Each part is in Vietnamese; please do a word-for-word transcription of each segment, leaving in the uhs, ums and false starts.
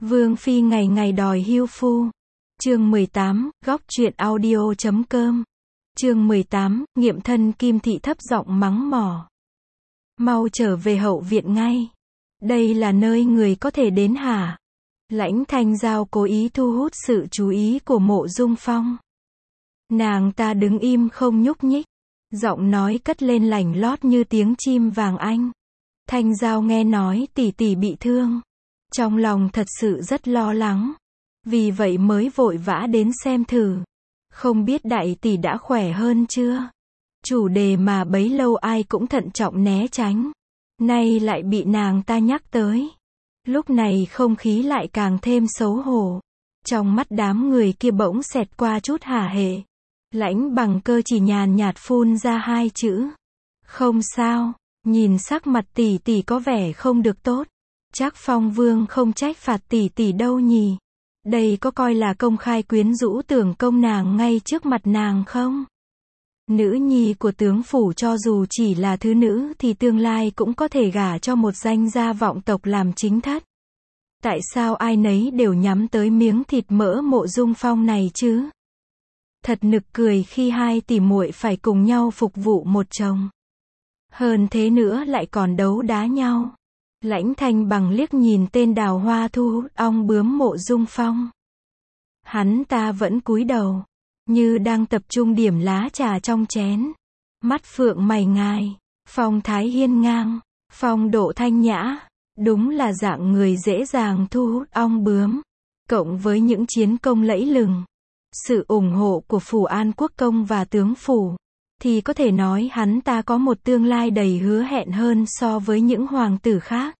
Vương phi ngày ngày đòi hưu phu. Chương mười tám, góc truyện audio chấm com. Chương mười tám, nghiệm thân Kim thị thấp giọng mắng mỏ. Mau trở về hậu viện ngay. Đây là nơi người có thể đến hả? Lãnh Thanh Giao cố ý thu hút sự chú ý của Mộ Dung Phong. Nàng ta đứng im không nhúc nhích. Giọng nói cất lên lành lót như tiếng chim vàng anh. Thanh Giao nghe nói tỷ tỷ bị thương. Trong lòng thật sự rất lo lắng. Vì vậy mới vội vã đến xem thử. Không biết đại tỷ đã khỏe hơn chưa? Chủ đề mà bấy lâu ai cũng thận trọng né tránh. Nay lại bị nàng ta nhắc tới. Lúc này không khí lại càng thêm xấu hổ. Trong mắt đám người kia bỗng xẹt qua chút hả hệ. Lãnh Bằng Cơ chỉ nhàn nhạt phun ra hai chữ. Không sao, nhìn sắc mặt tỷ tỷ có vẻ không được tốt. Chắc Phong Vương không trách phạt tỷ tỷ đâu nhỉ? Đây có coi là công khai quyến rũ tưởng công nàng ngay trước mặt nàng không? Nữ nhi của tướng phủ cho dù chỉ là thứ nữ thì tương lai cũng có thể gả cho một danh gia vọng tộc làm chính thất. Tại sao ai nấy đều nhắm tới miếng thịt mỡ Mộ Dung Phong này chứ? Thật nực cười khi hai tỷ muội phải cùng nhau phục vụ một chồng. Hơn thế nữa lại còn đấu đá nhau. Lãnh Thanh Bằng liếc nhìn tên đào hoa thu hút ong bướm Mộ Dung Phong. Hắn ta vẫn cúi đầu, như đang tập trung điểm lá trà trong chén. Mắt phượng mày ngài, phong thái hiên ngang, phong độ thanh nhã. Đúng là dạng người dễ dàng thu hút ong bướm. Cộng với những chiến công lẫy lừng, sự ủng hộ của Phủ An Quốc công và tướng phủ, thì có thể nói hắn ta có một tương lai đầy hứa hẹn hơn so với những hoàng tử khác.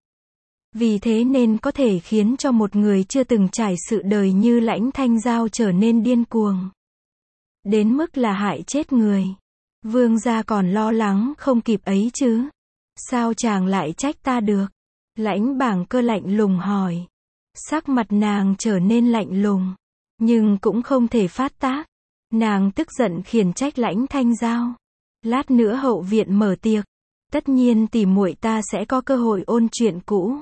Vì thế nên có thể khiến cho một người chưa từng trải sự đời như Lãnh Thanh Giao trở nên điên cuồng. Đến mức là hại chết người. Vương gia còn lo lắng không kịp ấy chứ. Sao chàng lại trách ta được? Lãnh Bảng Cơ lạnh lùng hỏi. Sắc mặt nàng trở nên lạnh lùng. Nhưng cũng không thể phát tác. Nàng tức giận khiển trách Lãnh Thanh Giao. Lát nữa hậu viện mở tiệc. Tất nhiên tỷ muội ta sẽ có cơ hội ôn chuyện cũ.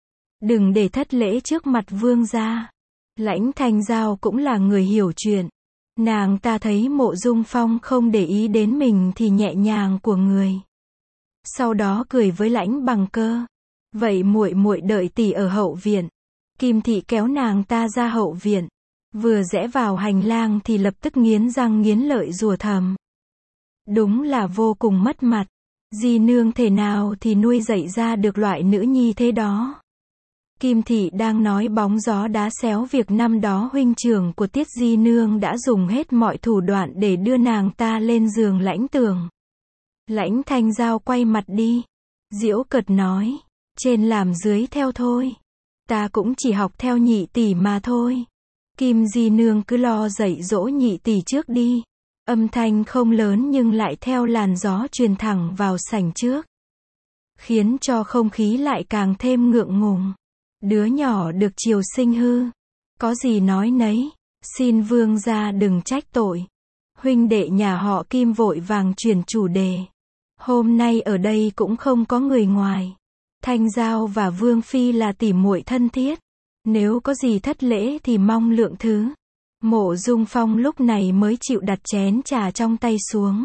Đừng để thất lễ trước mặt vương gia. Lãnh Thanh Giao cũng là người hiểu chuyện. Nàng ta thấy Mộ Dung Phong không để ý đến mình thì nhẹ nhàng của người. Sau đó cười với Lãnh Bằng Cơ. Vậy muội muội đợi tỷ ở hậu viện. Kim thị kéo nàng ta ra hậu viện. Vừa rẽ vào hành lang thì lập tức nghiến răng nghiến lợi rủa thầm. Đúng là vô cùng mất mặt. Di nương thể nào thì nuôi dạy ra được loại nữ nhi thế đó. Kim thị đang nói bóng gió đá xéo việc năm đó huynh trưởng của Tiết Di nương đã dùng hết mọi thủ đoạn để đưa nàng ta lên giường Lãnh Tường. Lãnh Thanh Giao quay mặt đi. Giễu cợt nói. Trên làm dưới theo thôi. Ta cũng chỉ học theo nhị tỷ mà thôi. Kim Di nương cứ lo dạy dỗ nhị tỷ trước đi. Âm thanh không lớn nhưng lại theo làn gió truyền thẳng vào sảnh trước. Khiến cho không khí lại càng thêm ngượng ngùng. Đứa nhỏ được chiều sinh hư. Có gì nói nấy. Xin vương gia đừng trách tội. Huynh đệ nhà họ Kim vội vàng chuyển chủ đề. Hôm nay ở đây cũng không có người ngoài. Thanh Giao và Vương Phi là tỉ muội thân thiết. Nếu có gì thất lễ thì mong lượng thứ. Mộ Dung Phong lúc này mới chịu đặt chén trà trong tay xuống.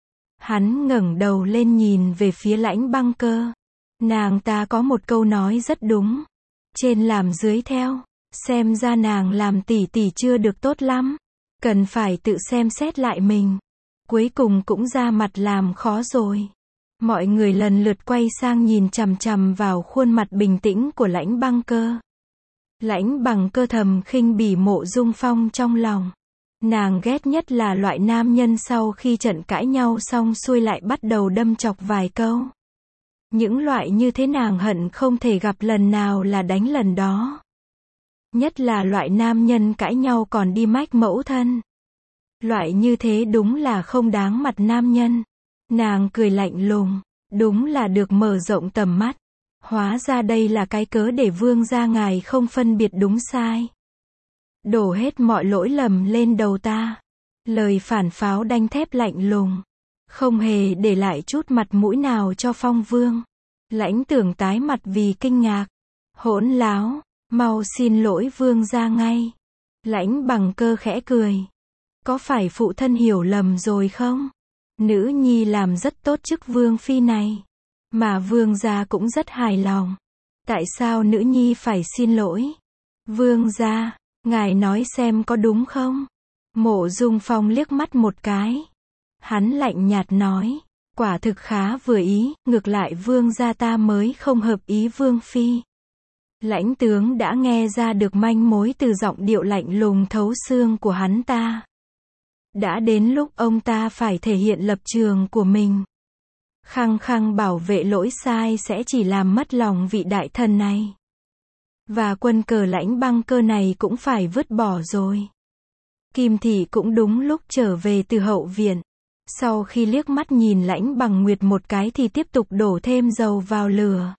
Hắn ngẩng đầu lên nhìn về phía Lãnh Băng Cơ. Nàng ta có một câu nói rất đúng. Trên làm dưới theo. Xem ra nàng làm tỷ tỷ chưa được tốt lắm. Cần phải tự xem xét lại mình. Cuối cùng cũng ra mặt làm khó rồi. Mọi người lần lượt quay sang nhìn chằm chằm vào khuôn mặt bình tĩnh của Lãnh Băng Cơ. Lãnh Bằng Cơ thầm khinh bỉ Mộ Dung Phong trong lòng. Nàng ghét nhất là loại nam nhân sau khi trận cãi nhau xong xuôi lại bắt đầu đâm chọc vài câu. Những loại như thế nàng hận không thể gặp lần nào là đánh lần đó. Nhất là loại nam nhân cãi nhau còn đi mách mẫu thân. Loại như thế đúng là không đáng mặt nam nhân. Nàng cười lạnh lùng. Đúng là được mở rộng tầm mắt. Hóa ra đây là cái cớ để vương gia ngài không phân biệt đúng sai. Đổ hết mọi lỗi lầm lên đầu ta. Lời phản pháo đanh thép lạnh lùng. Không hề để lại chút mặt mũi nào cho Phong Vương. Lãnh Tưởng tái mặt vì kinh ngạc. Hỗn láo. Mau xin lỗi vương gia ngay. Lãnh Bằng Cơ khẽ cười. Có phải phụ thân hiểu lầm rồi không? Nữ nhi làm rất tốt chức vương phi này. Mà vương gia cũng rất hài lòng. Tại sao nữ nhi phải xin lỗi? Vương gia, ngài nói xem có đúng không? Mộ Dung Phong liếc mắt một cái. Hắn lạnh nhạt nói. Quả thực khá vừa ý, ngược lại vương gia ta mới không hợp ý vương phi. Lãnh tướng đã nghe ra được manh mối từ giọng điệu lạnh lùng thấu xương của hắn ta. Đã đến lúc ông ta phải thể hiện lập trường của mình. Khăng khăng bảo vệ lỗi sai sẽ chỉ làm mất lòng vị đại thần này. Và quân cờ Lãnh Băng Cơ này cũng phải vứt bỏ rồi. Kim Thị cũng đúng lúc trở về từ hậu viện. Sau khi liếc mắt nhìn Lãnh Bằng Nguyệt một cái thì tiếp tục đổ thêm dầu vào lửa.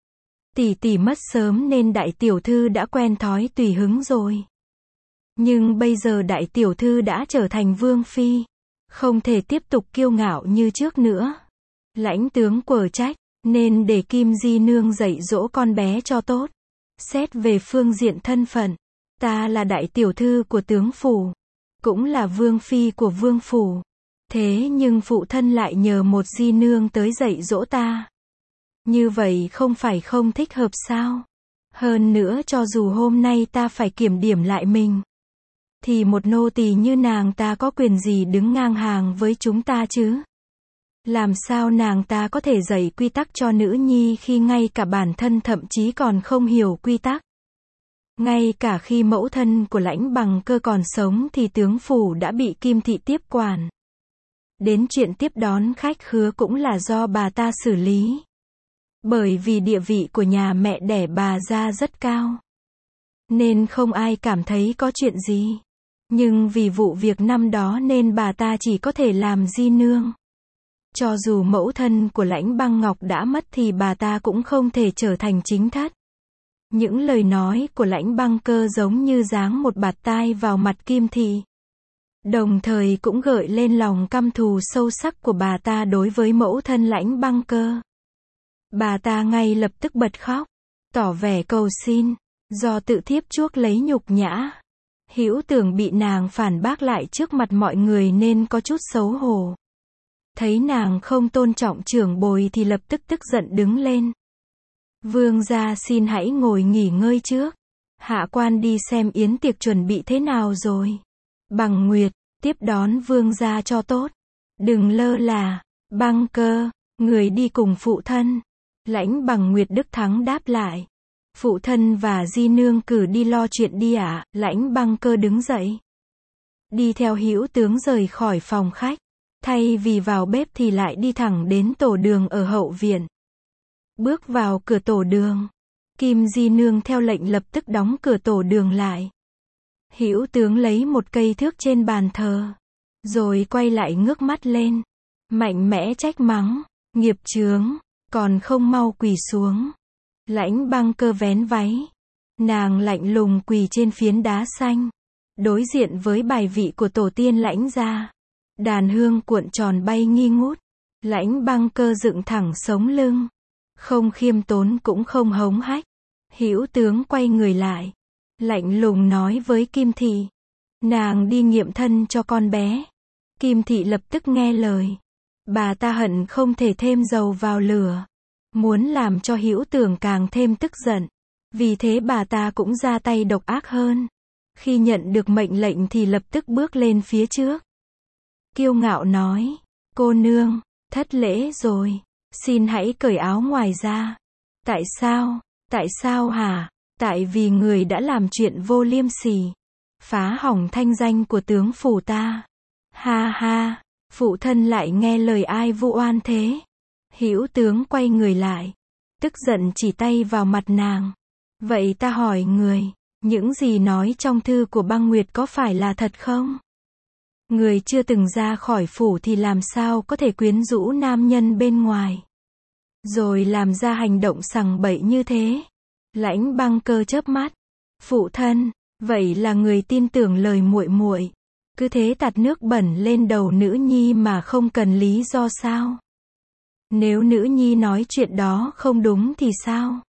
Tỷ tỷ mất sớm nên đại tiểu thư đã quen thói tùy hứng rồi. Nhưng bây giờ đại tiểu thư đã trở thành vương phi. Không thể tiếp tục kiêu ngạo như trước nữa. Lãnh tướng quở trách, nên để Kim Di Nương dạy dỗ con bé cho tốt. Xét về phương diện thân phận, ta là đại tiểu thư của tướng phủ. Cũng là vương phi của vương phủ. Thế nhưng phụ thân lại nhờ một di nương tới dạy dỗ ta. Như vậy không phải không thích hợp sao? Hơn nữa cho dù hôm nay ta phải kiểm điểm lại mình, thì một nô tỳ như nàng ta có quyền gì đứng ngang hàng với chúng ta chứ? Làm sao nàng ta có thể dạy quy tắc cho nữ nhi khi ngay cả bản thân thậm chí còn không hiểu quy tắc? Ngay cả khi mẫu thân của Lãnh Bằng Cơ còn sống thì tướng phủ đã bị Kim Thị tiếp quản. Đến chuyện tiếp đón khách khứa cũng là do bà ta xử lý. Bởi vì địa vị của nhà mẹ đẻ bà ra rất cao. Nên không ai cảm thấy có chuyện gì. Nhưng vì vụ việc năm đó nên bà ta chỉ có thể làm di nương. Cho dù mẫu thân của Lãnh Băng Ngọc đã mất thì bà ta cũng không thể trở thành chính thất. Những lời nói của Lãnh Băng Cơ giống như giáng một bạt tai vào mặt Kim Thị. Đồng thời cũng gợi lên lòng căm thù sâu sắc của bà ta đối với mẫu thân Lãnh Băng Cơ. Bà ta ngay lập tức bật khóc, tỏ vẻ cầu xin, do tự thiếp chuốc lấy nhục nhã. Hữu Tưởng bị nàng phản bác lại trước mặt mọi người nên có chút xấu hổ. Thấy nàng không tôn trọng trưởng bối thì lập tức tức giận đứng lên. Vương gia xin hãy ngồi nghỉ ngơi trước. Hạ quan đi xem yến tiệc chuẩn bị thế nào rồi. Bằng Nguyệt, tiếp đón vương gia cho tốt. Đừng lơ là. Băng Cơ, người đi cùng phụ thân. Lãnh Bằng Nguyệt Đức Thắng đáp lại. Phụ thân và di nương cử đi lo chuyện đi ạ. À? Lãnh Băng Cơ đứng dậy, đi theo Hữu Tướng rời khỏi phòng khách. Thay vì vào bếp thì lại đi thẳng đến tổ đường ở hậu viện. Bước vào cửa tổ đường, Kim Di Nương theo lệnh lập tức đóng cửa tổ đường lại. Hữu Tướng lấy một cây thước trên bàn thờ, rồi quay lại ngước mắt lên, mạnh mẽ trách mắng, nghiệp chướng, còn không mau quỳ xuống. Lãnh Băng Cơ vén váy, nàng lạnh lùng quỳ trên phiến đá xanh, đối diện với bài vị của tổ tiên Lãnh gia. Đàn hương cuộn tròn bay nghi ngút. Lãnh Băng Cơ dựng thẳng sống lưng, không khiêm tốn cũng không hống hách. Hữu Tướng quay người lại, lạnh lùng nói với Kim Thị, nàng đi nghiệm thân cho con bé. Kim Thị lập tức nghe lời. Bà ta hận không thể thêm dầu vào lửa, muốn làm cho Hữu Tưởng càng thêm tức giận. Vì thế bà ta cũng ra tay độc ác hơn. Khi nhận được mệnh lệnh thì lập tức bước lên phía trước, kiêu ngạo nói, cô nương, thất lễ rồi, xin hãy cởi áo ngoài ra. Tại sao, tại sao hả? Tại vì người đã làm chuyện vô liêm sỉ, phá hỏng thanh danh của tướng phủ ta. Ha ha, phụ thân lại nghe lời ai vu oan thế? Hữu Tướng quay người lại, tức giận chỉ tay vào mặt nàng. Vậy ta hỏi người, những gì nói trong thư của Băng Nguyệt có phải là thật không? Người chưa từng ra khỏi phủ thì làm sao có thể quyến rũ nam nhân bên ngoài, rồi làm ra hành động sằng bậy như thế? Lãnh Băng Cơ chớp mắt. Phụ thân, vậy là người tin tưởng lời muội muội, cứ thế tạt nước bẩn lên đầu nữ nhi mà không cần lý do sao? Nếu nữ nhi nói chuyện đó không đúng thì sao?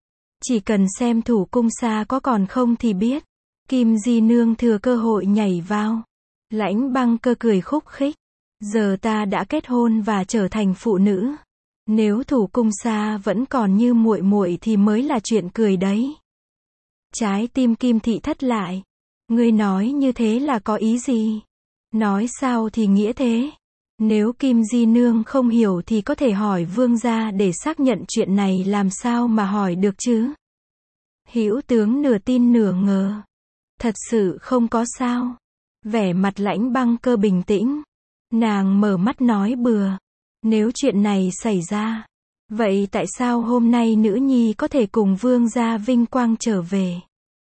Chỉ cần xem thủ cung xa có còn không thì biết. Kim Di Nương thừa cơ hội nhảy vào. Lãnh Băng Cơ cười khúc khích. Giờ ta đã kết hôn và trở thành phụ nữ. Nếu thủ cung xa vẫn còn như muội muội thì mới là chuyện cười đấy. Trái tim Kim Thị thất lại. Ngươi nói như thế là có ý gì? Nói sao thì nghĩa thế. Nếu Kim Di Nương không hiểu thì có thể hỏi vương gia để xác nhận chuyện này, làm sao mà hỏi được chứ? Hữu tướng nửa tin nửa ngờ. Thật sự không có sao. Vẻ mặt Lãnh Băng Cơ bình tĩnh. Nàng mở mắt nói bừa. Nếu chuyện này xảy ra, vậy tại sao hôm nay nữ nhi có thể cùng vương gia vinh quang trở về?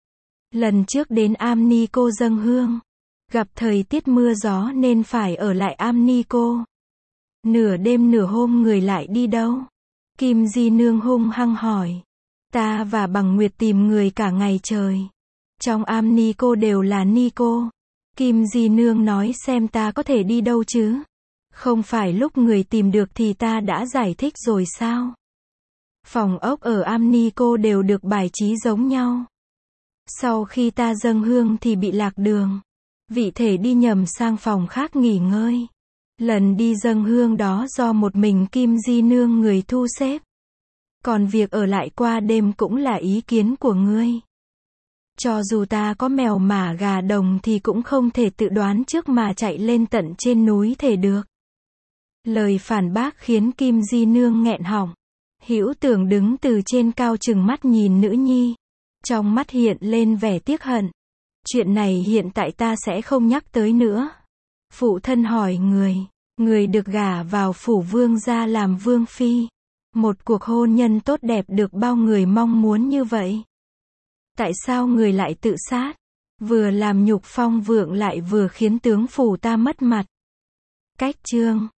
Lần trước đến Am Ni Cô dâng hương, gặp thời tiết mưa gió nên phải ở lại Am Ni Cô. Nửa đêm nửa hôm người lại đi đâu? Kim Di Nương hung hăng hỏi. Ta và Bằng Nguyệt tìm người cả ngày trời. Trong Am Ni Cô đều là Ni Cô. Kim Di Nương nói xem ta có thể đi đâu chứ? Không phải lúc người tìm được thì ta đã giải thích rồi sao? Phòng ốc ở Am Ni Cô đều được bài trí giống nhau. Sau khi ta dâng hương thì bị lạc đường. Vị thể đi nhầm sang phòng khác nghỉ ngơi. Lần đi dâng hương đó do một mình Kim Di Nương người thu xếp. Còn việc ở lại qua đêm cũng là ý kiến của ngươi. Cho dù ta có mèo mả gà đồng thì cũng không thể tự đoán trước mà chạy lên tận trên núi thể được. Lời phản bác khiến Kim Di Nương nghẹn họng. Hữu Tưởng đứng từ trên cao trừng mắt nhìn nữ nhi. Trong mắt hiện lên vẻ tiếc hận. Chuyện này hiện tại ta sẽ không nhắc tới nữa. Phụ thân hỏi người. Người được gả vào phủ vương gia làm vương phi. Một cuộc hôn nhân tốt đẹp được bao người mong muốn như vậy. Tại sao người lại tự sát? Vừa làm nhục Phong Vượng lại vừa khiến tướng phủ ta mất mặt. Cách chương